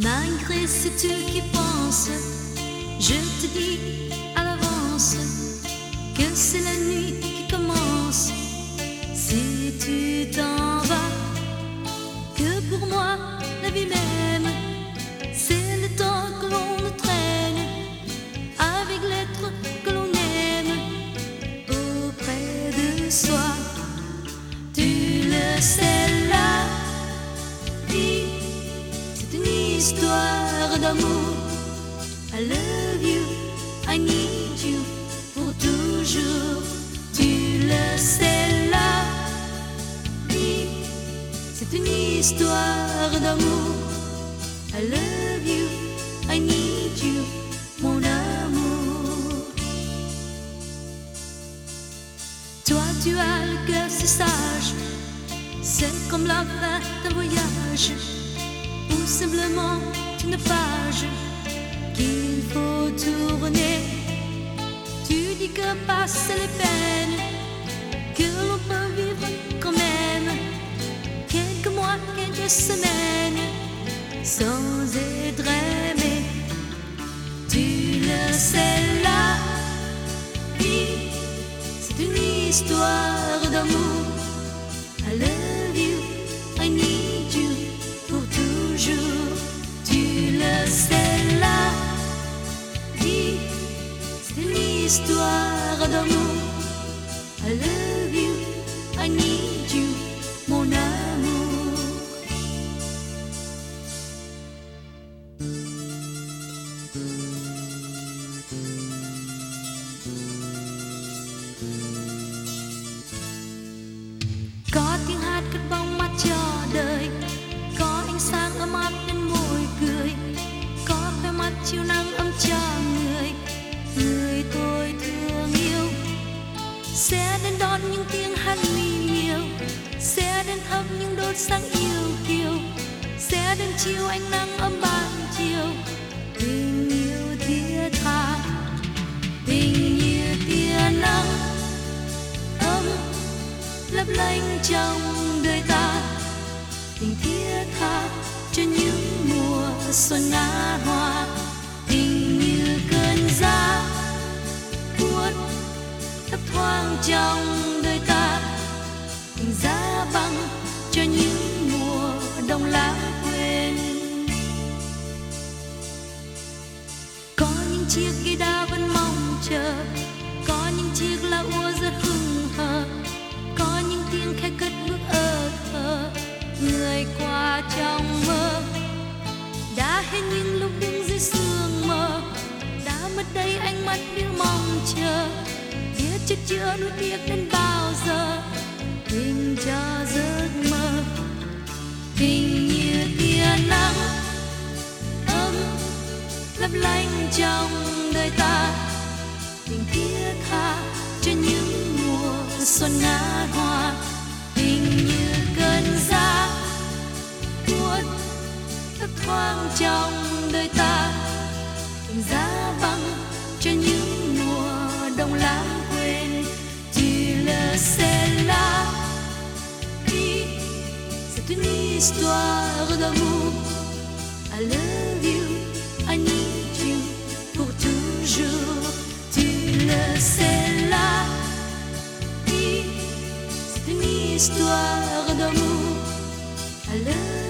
Malgré ce qui pense, je te dis à l'avance que c'est la nuit qui commence. Si tu t'en vas, que pour moi la vie même, c'est le temps que l'on traîne avec l'être que l'on aime auprès de soi. Tu le sais, la vie, c'est une histoire d'amour. I love you, I need you pour toujours. Tu le sais, la vie, c'est une histoire d'amour. I love you, I need you, mon amour. Toi, tu as le cœur si sage, c'est comme la fin d'un voyage, ou simplement une page qu'il faut tourner. Tu dis que passent les peines, que l'on peut vivre quand même quelques mois, quelques semaines sans être aimé. Tu le sais, la vie, c'est une histoire d'amour. I love you, I need you pour toujours. Tu le sais, la vie, c'est une histoire d'amour. I love you, I need you, mon amour. Có tiếng hát cất bóng mát cho đời, có ánh sáng ấm áp bên môi cười, có khóe mắt chiếu nắng ấm cho người, người tôi thương yêu. Sẽ đến đón những tiếng hát mỹ miều, sẽ đến thắp những đốt sáng yêu kiều, sẽ đến chiều ánh nắng ấm ban chiều. Tình yêu thiết tha, tình như tia nắng ấm lấp lánh trong đời ta. Tình thiết tha cho những mùa xuân ngát hoa, tình như cơn gió buốt thấp thoáng trong đời ta. Tình giá băng cho những mùa đông lãng quên. Có những chiếc cây đa vẫn mong chờ, có những chiếc lá úa rất hững hờ, có những tiếng khẽ cất bước ơ thơ. Người qua trong mơ đã hết những lúc đứng dưới sương mờ, đã mất đây ánh mắt biết mong chờ, biết chất chứa nuối tiếc đến bao giờ. Tình cho giấc mơ, tình như tia nắng ấm lấp lánh trong đời ta. Tình thiết tha cho những mùa xuân ngát hoa, tình như cơn gió buốt thấp thoáng trong đời ta. Tình giá băng cho những mùa đông lãng quên. Tu le sais, la vie, c'est une histoire d'amour. I love you, I need you pour toujours. Tu le sais, la vie, c'est une histoire d'amour. I love